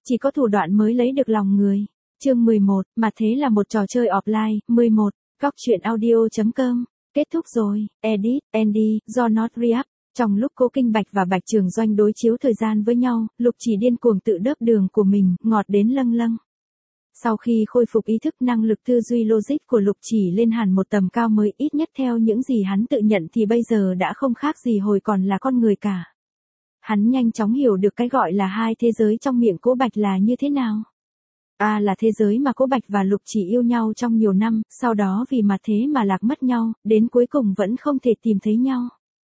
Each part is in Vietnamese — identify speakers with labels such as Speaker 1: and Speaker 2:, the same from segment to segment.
Speaker 1: chỉ có thủ đoạn mới lấy được lòng người. Chương 11, mà thế là một trò chơi offline. 11, Góc truyện audio.com. Kết thúc rồi, edit, Andy, do not re-up. Trong lúc Cố Kinh Bạch và Bạch Trường Doanh đối chiếu thời gian với nhau, Lục Chỉ điên cuồng tự đớp đường của mình, ngọt đến lâng lâng. Sau khi khôi phục ý thức, năng lực tư duy logic của Lục Chỉ lên hẳn một tầm cao mới, ít nhất theo những gì hắn tự nhận thì bây giờ đã không khác gì hồi còn là con người cả. Hắn nhanh chóng hiểu được cái gọi là hai thế giới trong miệng Cố Bạch là như thế nào. A là thế giới mà Cố Bạch và Lục Chỉ yêu nhau trong nhiều năm, sau đó vì mà thế mà lạc mất nhau, đến cuối cùng vẫn không thể tìm thấy nhau.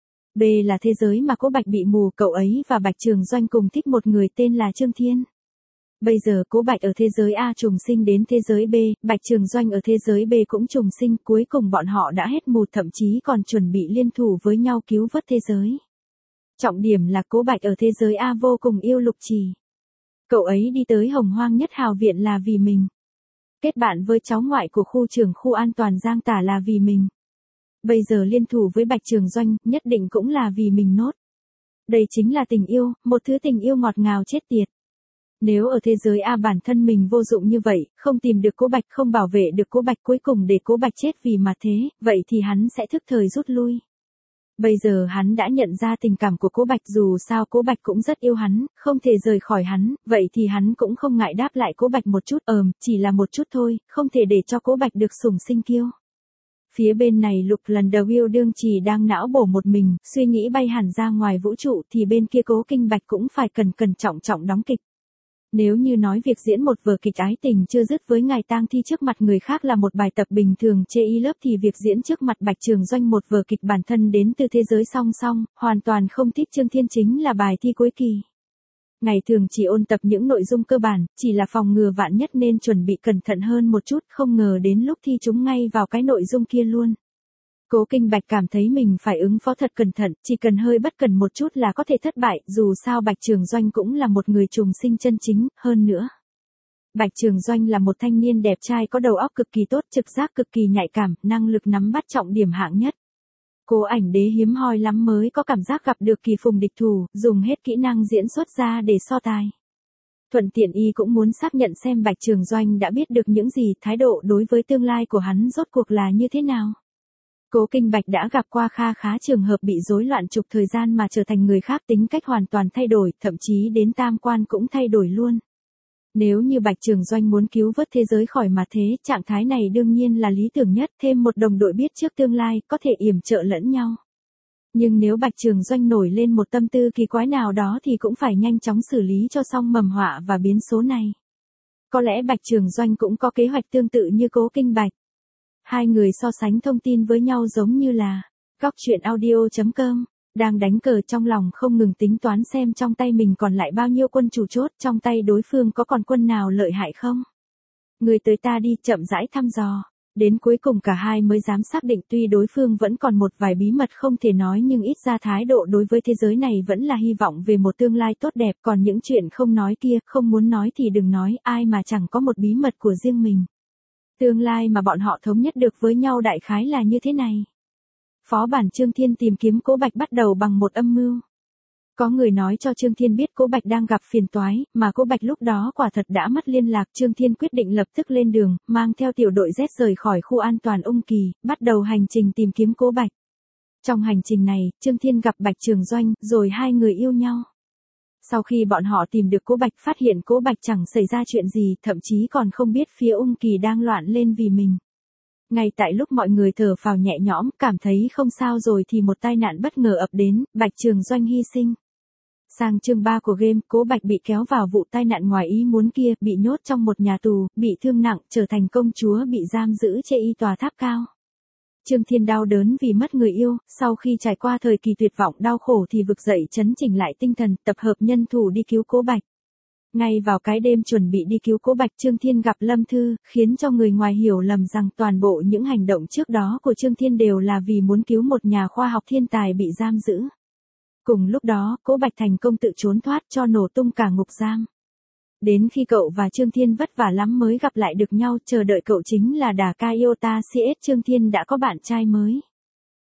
Speaker 1: B là thế giới mà Cố Bạch bị mù, cậu ấy và Bạch Trường Doanh cùng thích một người tên là Trương Thiên. Bây giờ Cố Bạch ở thế giới A trùng sinh đến thế giới B, Bạch Trường Doanh ở thế giới B cũng trùng sinh, cuối cùng bọn họ đã hết mù, thậm chí còn chuẩn bị liên thủ với nhau cứu vớt thế giới. Trọng điểm là Cố Bạch ở thế giới A vô cùng yêu Lục Chỉ. Cậu ấy đi tới Hồng Hoang Nhất Hào Viện là vì mình. Kết bạn với cháu ngoại của khu trưởng khu an toàn Giang Tả là vì mình. Bây giờ liên thủ với Bạch Trường Doanh, nhất định cũng là vì mình nốt. Đây chính là tình yêu, một thứ tình yêu ngọt ngào chết tiệt. Nếu ở thế giới A bản thân mình vô dụng như vậy, không tìm được Cố Bạch, không bảo vệ được Cố Bạch, cuối cùng để Cố Bạch chết vì mà thế, vậy thì hắn sẽ thức thời rút lui. Bây giờ hắn đã nhận ra tình cảm của Cố Bạch, dù sao Cố Bạch cũng rất yêu hắn, không thể rời khỏi hắn, vậy thì hắn cũng không ngại đáp lại Cố Bạch một chút, chỉ là một chút thôi, không thể để cho Cố Bạch được sủng sinh kiêu. Phía bên này Lục lần đầu yêu đương chỉ đang não bổ một mình, suy nghĩ bay hẳn ra ngoài vũ trụ, thì bên kia Cố Kinh Bạch cũng phải cẩn trọng đóng kịch. Nếu như nói việc diễn một vở kịch ái tình chưa dứt với ngài tang thi trước mặt người khác là một bài tập bình thường chê y lớp, thì việc diễn trước mặt Bạch Trường Doanh một vở kịch bản thân đến từ thế giới song song, hoàn toàn không thích Trương Thiên chính là bài thi cuối kỳ. Ngày thường chỉ ôn tập những nội dung cơ bản, chỉ là phòng ngừa vạn nhất nên chuẩn bị cẩn thận hơn một chút, không ngờ đến lúc thi trúng ngay vào cái nội dung kia luôn. Cố Kinh Bạch cảm thấy mình phải ứng phó thật cẩn thận, chỉ cần hơi bất cẩn một chút là có thể thất bại, dù sao Bạch Trường Doanh cũng là một người trùng sinh chân chính, hơn nữa. Bạch Trường Doanh là một thanh niên đẹp trai có đầu óc cực kỳ tốt, trực giác cực kỳ nhạy cảm, năng lực nắm bắt trọng điểm hạng nhất. Cố Ảnh Đế hiếm hoi lắm mới có cảm giác gặp được kỳ phùng địch thủ, dùng hết kỹ năng diễn xuất ra để so tài. Thuận tiện y cũng muốn xác nhận xem Bạch Trường Doanh đã biết được những gì, thái độ đối với tương lai của hắn rốt cuộc là như thế nào. Cố Kinh Bạch đã gặp qua kha khá trường hợp bị rối loạn trục thời gian mà trở thành người khác, tính cách hoàn toàn thay đổi, thậm chí đến tam quan cũng thay đổi luôn. Nếu như Bạch Trường Doanh muốn cứu vớt thế giới khỏi mà thế, trạng thái này đương nhiên là lý tưởng nhất, thêm một đồng đội biết trước tương lai, có thể yểm trợ lẫn nhau. Nhưng nếu Bạch Trường Doanh nổi lên một tâm tư kỳ quái nào đó thì cũng phải nhanh chóng xử lý cho xong mầm họa và biến số này. Có lẽ Bạch Trường Doanh cũng có kế hoạch tương tự như Cố Kinh Bạch. Hai người so sánh thông tin với nhau giống như là Góc truyện audio.com, đang đánh cờ trong lòng không ngừng tính toán xem trong tay mình còn lại bao nhiêu quân chủ chốt, trong tay đối phương có còn quân nào lợi hại không. Người tới ta đi, chậm rãi thăm dò. Đến cuối cùng cả hai mới dám xác định, tuy đối phương vẫn còn một vài bí mật không thể nói nhưng ít ra thái độ đối với thế giới này vẫn là hy vọng về một tương lai tốt đẹp, còn những chuyện không nói kia, không muốn nói thì đừng nói, ai mà chẳng có một bí mật của riêng mình. Tương lai mà bọn họ thống nhất được với nhau đại khái là như thế này. Phó bản Trương Thiên tìm kiếm Cố Bạch bắt đầu bằng một âm mưu. Có người nói cho Trương Thiên biết Cố Bạch đang gặp phiền toái, mà Cố Bạch lúc đó quả thật đã mất liên lạc. Trương Thiên quyết định lập tức lên đường, mang theo tiểu đội Z rời khỏi khu an toàn Ung Kỳ, bắt đầu hành trình tìm kiếm Cố Bạch. Trong hành trình này, Trương Thiên gặp Bạch Trường Doanh, rồi hai người yêu nhau. Sau khi bọn họ tìm được Cố Bạch, phát hiện Cố Bạch chẳng xảy ra chuyện gì, thậm chí còn không biết phía Ung Kỳ đang loạn lên vì mình. Ngay tại lúc mọi người thở phào nhẹ nhõm, cảm thấy không sao rồi thì một tai nạn bất ngờ ập đến, Bạch Trường Doanh hy sinh. Sang chương 3 của game, Cố Bạch bị kéo vào vụ tai nạn ngoài ý muốn kia, bị nhốt trong một nhà tù, bị thương nặng, trở thành công chúa bị giam giữ trên y tòa tháp cao. Trương Thiên đau đớn vì mất người yêu, sau khi trải qua thời kỳ tuyệt vọng đau khổ thì vực dậy chấn chỉnh lại tinh thần, tập hợp nhân thủ đi cứu Cố Bạch. Ngay vào cái đêm chuẩn bị đi cứu Cố Bạch, Trương Thiên gặp Lâm Thư, khiến cho người ngoài hiểu lầm rằng toàn bộ những hành động trước đó của Trương Thiên đều là vì muốn cứu một nhà khoa học thiên tài bị giam giữ. Cùng lúc đó, Cố Bạch thành công tự trốn thoát cho nổ tung cả ngục giam. Đến khi cậu và Trương Thiên vất vả lắm mới gặp lại được nhau, chờ đợi cậu chính là Đà Ca Iota CS. Trương Thiên đã có bạn trai mới.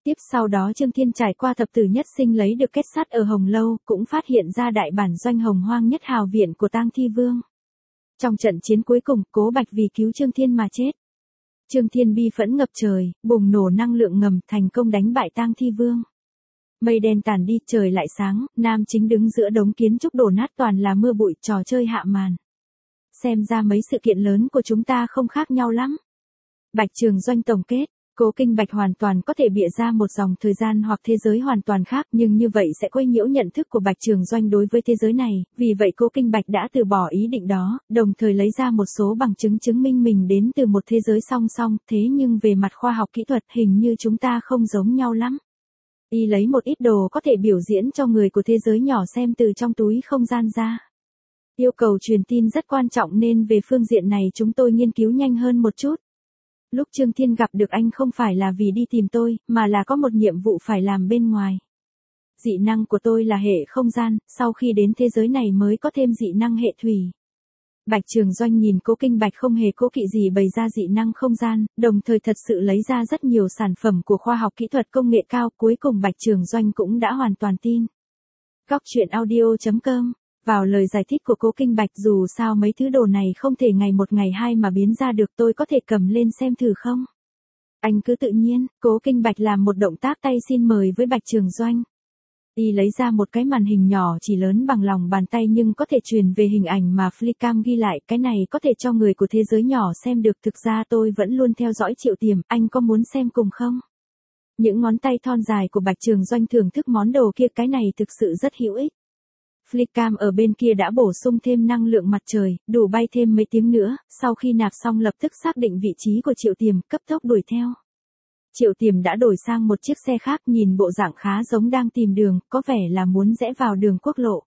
Speaker 1: Tiếp sau đó Trương Thiên trải qua thập tử nhất sinh lấy được kết sắt ở Hồng Lâu, cũng phát hiện ra đại bản doanh Hồng Hoang Nhất Hào Viện của Tang Thi Vương. Trong trận chiến cuối cùng, Cố Bạch vì cứu Trương Thiên mà chết. Trương Thiên bi phẫn ngập trời, bùng nổ năng lượng ngầm, thành công đánh bại Tang Thi Vương. Mây đen tàn đi, trời lại sáng, nam chính đứng giữa đống kiến trúc đổ nát toàn là mưa bụi, trò chơi hạ màn. Xem ra mấy sự kiện lớn của chúng ta không khác nhau lắm. Bạch Trường Doanh tổng kết, Cố Kinh Bạch hoàn toàn có thể bịa ra một dòng thời gian hoặc thế giới hoàn toàn khác, nhưng như vậy sẽ quấy nhiễu nhận thức của Bạch Trường Doanh đối với thế giới này, vì vậy Cố Kinh Bạch đã từ bỏ ý định đó, đồng thời lấy ra một số bằng chứng chứng minh mình đến từ một thế giới song song, thế nhưng về mặt khoa học kỹ thuật hình như chúng ta không giống nhau lắm. Y lấy một ít đồ có thể biểu diễn cho người của thế giới nhỏ xem từ trong túi không gian ra. Yêu cầu truyền tin rất quan trọng nên về phương diện này chúng tôi nghiên cứu nhanh hơn một chút. Lúc Trương Thiên gặp được anh không phải là vì đi tìm tôi, mà là có một nhiệm vụ phải làm bên ngoài. Dị năng của tôi là hệ không gian, sau khi đến thế giới này mới có thêm dị năng hệ thủy. Bạch Trường Doanh nhìn Cố Kinh Bạch không hề cố kỵ gì bày ra dị năng không gian, đồng thời thật sự lấy ra rất nhiều sản phẩm của khoa học kỹ thuật công nghệ cao, cuối cùng Bạch Trường Doanh cũng đã hoàn toàn tin. Góc truyện audio.com. Vào lời giải thích của Cố Kinh Bạch, dù sao mấy thứ đồ này không thể ngày một ngày hai mà biến ra được, tôi có thể cầm lên xem thử không? Anh cứ tự nhiên. Cố Kinh Bạch làm một động tác tay xin mời với Bạch Trường Doanh. Y lấy ra một cái màn hình nhỏ chỉ lớn bằng lòng bàn tay nhưng có thể truyền về hình ảnh mà Flycam ghi lại, cái này có thể cho người của thế giới nhỏ xem được. Thực ra tôi vẫn luôn theo dõi Triệu Tiềm, anh có muốn xem cùng không? Những ngón tay thon dài của Bạch Trường Doanh thưởng thức món đồ kia, cái này thực sự rất hữu ích. Flycam ở bên kia đã bổ sung thêm năng lượng mặt trời, đủ bay thêm mấy tiếng nữa, sau khi nạp xong lập tức xác định vị trí của Triệu Tiềm, cấp tốc đuổi theo. Triệu Tiềm đã đổi sang một chiếc xe khác, nhìn bộ dạng khá giống đang tìm đường, có vẻ là muốn rẽ vào đường quốc lộ.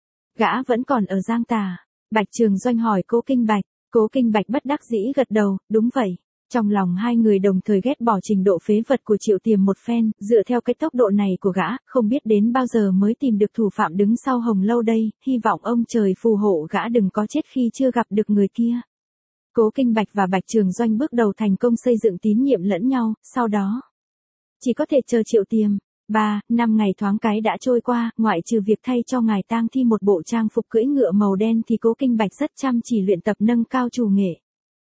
Speaker 1: Gã vẫn còn ở Giang Tà. Bạch Trường Doanh hỏi Cố Kinh Bạch. Cố Kinh Bạch bất đắc dĩ gật đầu, đúng vậy. Trong lòng hai người đồng thời ghét bỏ trình độ phế vật của Triệu Tiềm một phen, dựa theo cái tốc độ này của gã, không biết đến bao giờ mới tìm được thủ phạm đứng sau Hồng Lâu đây, hy vọng ông trời phù hộ gã đừng có chết khi chưa gặp được người kia. Cố Kinh Bạch và Bạch Trường Doanh bước đầu thành công xây dựng tín nhiệm lẫn nhau, sau đó chỉ có thể chờ Triệu Tiềm. 3-5 ngày thoáng cái đã trôi qua, ngoại trừ việc thay cho ngài Tang Thi một bộ trang phục cưỡi ngựa màu đen thì Cố Kinh Bạch rất chăm chỉ luyện tập nâng cao chủ nghệ.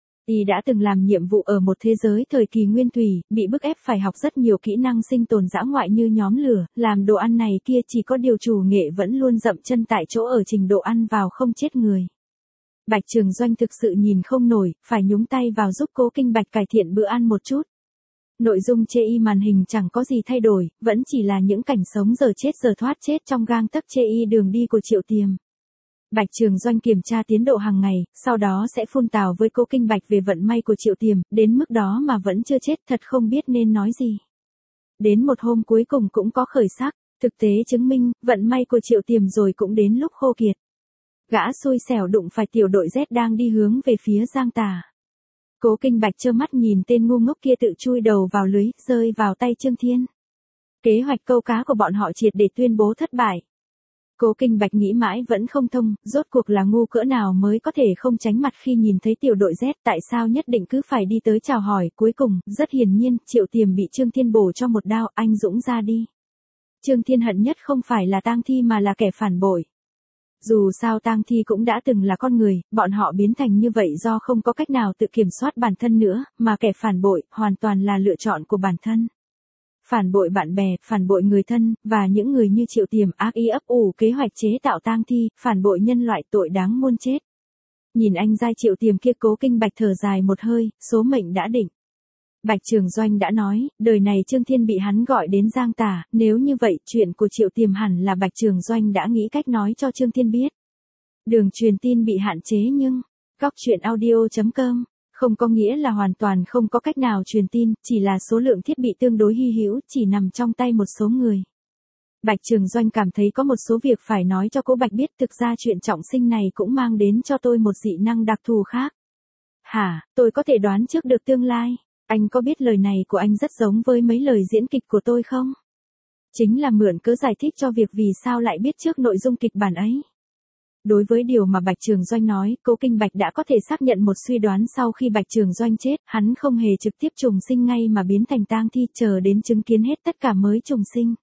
Speaker 1: Y đã từng làm nhiệm vụ ở một thế giới thời kỳ nguyên thủy, bị bức ép phải học rất nhiều kỹ năng sinh tồn dã ngoại như nhóm lửa, làm đồ ăn này kia, chỉ có điều chủ nghệ vẫn luôn dậm chân tại chỗ ở trình độ ăn vào không chết người. Bạch Trường Doanh thực sự nhìn không nổi, phải nhúng tay vào giúp Cố Kinh Bạch cải thiện bữa ăn một chút. Nội dung chê y màn hình chẳng có gì thay đổi, vẫn chỉ là những cảnh sống giờ chết giờ thoát chết trong gang tấc chê y đường đi của Triệu Tiềm. Bạch Trường Doanh kiểm tra tiến độ hàng ngày, sau đó sẽ phun tào với Cố Kinh Bạch về vận may của Triệu Tiềm, đến mức đó mà vẫn chưa chết, thật không biết nên nói gì. Đến một hôm cuối cùng cũng có khởi sắc, thực tế chứng minh, vận may của Triệu Tiềm rồi cũng đến lúc khô kiệt. Gã xui xẻo đụng phải tiểu đội Z đang đi hướng về phía Giang Tà. Cố Kinh Bạch trơ mắt nhìn tên ngu ngốc kia tự chui đầu vào lưới, rơi vào tay Trương Thiên. Kế hoạch câu cá của bọn họ triệt để tuyên bố thất bại. Cố Kinh Bạch nghĩ mãi vẫn không thông, rốt cuộc là ngu cỡ nào mới có thể không tránh mặt khi nhìn thấy tiểu đội Z, tại sao nhất định cứ phải đi tới chào hỏi. Cuối cùng, rất hiển nhiên, Triệu Tiềm bị Trương Thiên bổ cho một đao, anh dũng ra đi. Trương Thiên hận nhất không phải là Tang Thi mà là kẻ phản bội. Dù sao Tang Thi cũng đã từng là con người, bọn họ biến thành như vậy do không có cách nào tự kiểm soát bản thân nữa, mà kẻ phản bội, hoàn toàn là lựa chọn của bản thân. Phản bội bạn bè, phản bội người thân, và những người như Triệu Tiềm ác ý ấp ủ kế hoạch chế tạo Tang Thi, phản bội nhân loại, tội đáng muôn chết. Nhìn anh giai Triệu Tiềm kia, Cố Kinh Bạch thở dài một hơi, số mệnh đã định. Bạch Trường Doanh đã nói, đời này Trương Thiên bị hắn gọi đến Giang Tà, nếu như vậy, chuyện của Triệu Tiềm hẳn là Bạch Trường Doanh đã nghĩ cách nói cho Trương Thiên biết. Đường truyền tin bị hạn chế nhưng, góc truyện audio.com, không có nghĩa là hoàn toàn không có cách nào truyền tin, chỉ là số lượng thiết bị tương đối hy hữu, chỉ nằm trong tay một số người. Bạch Trường Doanh cảm thấy có một số việc phải nói cho Cố Bạch biết, thực ra chuyện trọng sinh này cũng mang đến cho tôi một dị năng đặc thù khác. Hả, tôi có thể đoán trước được tương lai. Anh có biết lời này của anh rất giống với mấy lời diễn kịch của tôi không? Chính là mượn cớ giải thích cho việc vì sao lại biết trước nội dung kịch bản ấy. Đối với điều mà Bạch Trường Doanh nói, Cố Kinh Bạch đã có thể xác nhận một suy đoán sau khi Bạch Trường Doanh chết, hắn không hề trực tiếp trùng sinh ngay mà biến thành tang thi, chờ đến chứng kiến hết tất cả mới trùng sinh.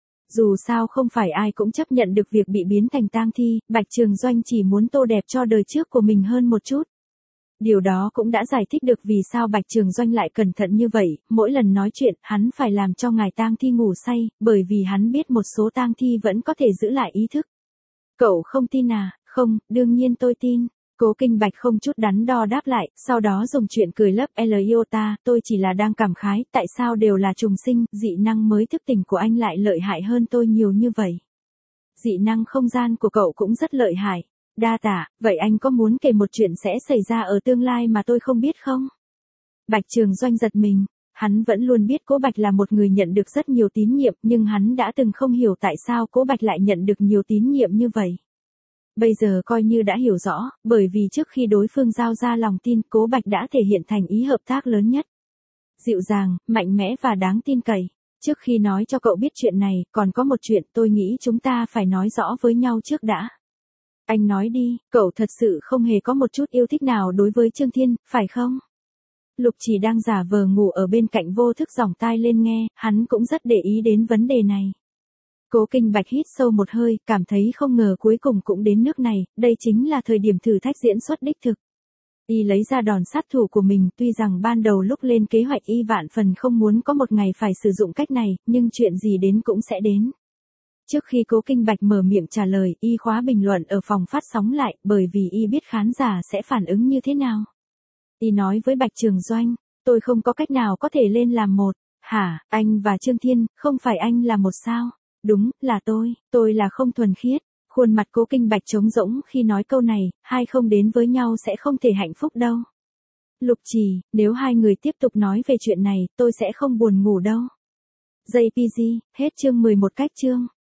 Speaker 1: Dù sao không phải ai cũng chấp nhận được việc bị biến thành tang thi, Bạch Trường Doanh chỉ muốn tô đẹp cho đời trước của mình hơn một chút. Điều đó cũng đã giải thích được vì sao Bạch Trường Doanh lại cẩn thận như vậy, mỗi lần nói chuyện, hắn phải làm cho ngài tang thi ngủ say, bởi vì hắn biết một số tang thi vẫn có thể giữ lại ý thức. Cậu không tin à? Không, đương nhiên tôi tin. Cố Kinh Bạch không chút đắn đo đáp lại, sau đó dùng chuyện cười lấp Iota, tôi chỉ là đang cảm khái, tại sao đều là trùng sinh, dị năng mới thức tỉnh của anh lại lợi hại hơn tôi nhiều như vậy. Dị năng không gian của cậu cũng rất lợi hại. Đa tạ, vậy anh có muốn kể một chuyện sẽ xảy ra ở tương lai mà tôi không biết không? Bạch Trường Doanh giật mình, hắn vẫn luôn biết Cố Bạch là một người nhận được rất nhiều tín nhiệm, nhưng hắn đã từng không hiểu tại sao Cố Bạch lại nhận được nhiều tín nhiệm như vậy. Bây giờ coi như đã hiểu rõ, bởi vì trước khi đối phương giao ra lòng tin, Cố Bạch đã thể hiện thành ý hợp tác lớn nhất. Dịu dàng, mạnh mẽ và đáng tin cậy. Trước khi nói cho cậu biết chuyện này, còn có một chuyện tôi nghĩ chúng ta phải nói rõ với nhau trước đã. Anh nói đi, cậu thật sự không hề có một chút yêu thích nào đối với Trương Thiên, phải không? Lục Chỉ đang giả vờ ngủ ở bên cạnh vô thức giỏng tai lên nghe, hắn cũng rất để ý đến vấn đề này. Cố Kinh Bạch hít sâu một hơi, cảm thấy không ngờ cuối cùng cũng đến nước này, đây chính là thời điểm thử thách diễn xuất đích thực. Y lấy ra đòn sát thủ của mình, tuy rằng ban đầu lúc lên kế hoạch y vạn phần không muốn có một ngày phải sử dụng cách này, nhưng chuyện gì đến cũng sẽ đến. Trước khi Cố Kinh Bạch mở miệng trả lời, y khóa bình luận ở phòng phát sóng lại, bởi vì y biết khán giả sẽ phản ứng như thế nào. Y nói với Bạch Trường Doanh, tôi không có cách nào có thể lên làm một. Hả, anh và Trương Thiên, không phải anh là một sao? Đúng, là tôi là không thuần khiết. Khuôn mặt Cố Kinh Bạch trống rỗng khi nói câu này, hai không đến với nhau sẽ không thể hạnh phúc đâu. Lục Trì, nếu hai người tiếp tục nói về chuyện này, tôi sẽ không buồn ngủ đâu. JPG, hết chương 11 cách chương.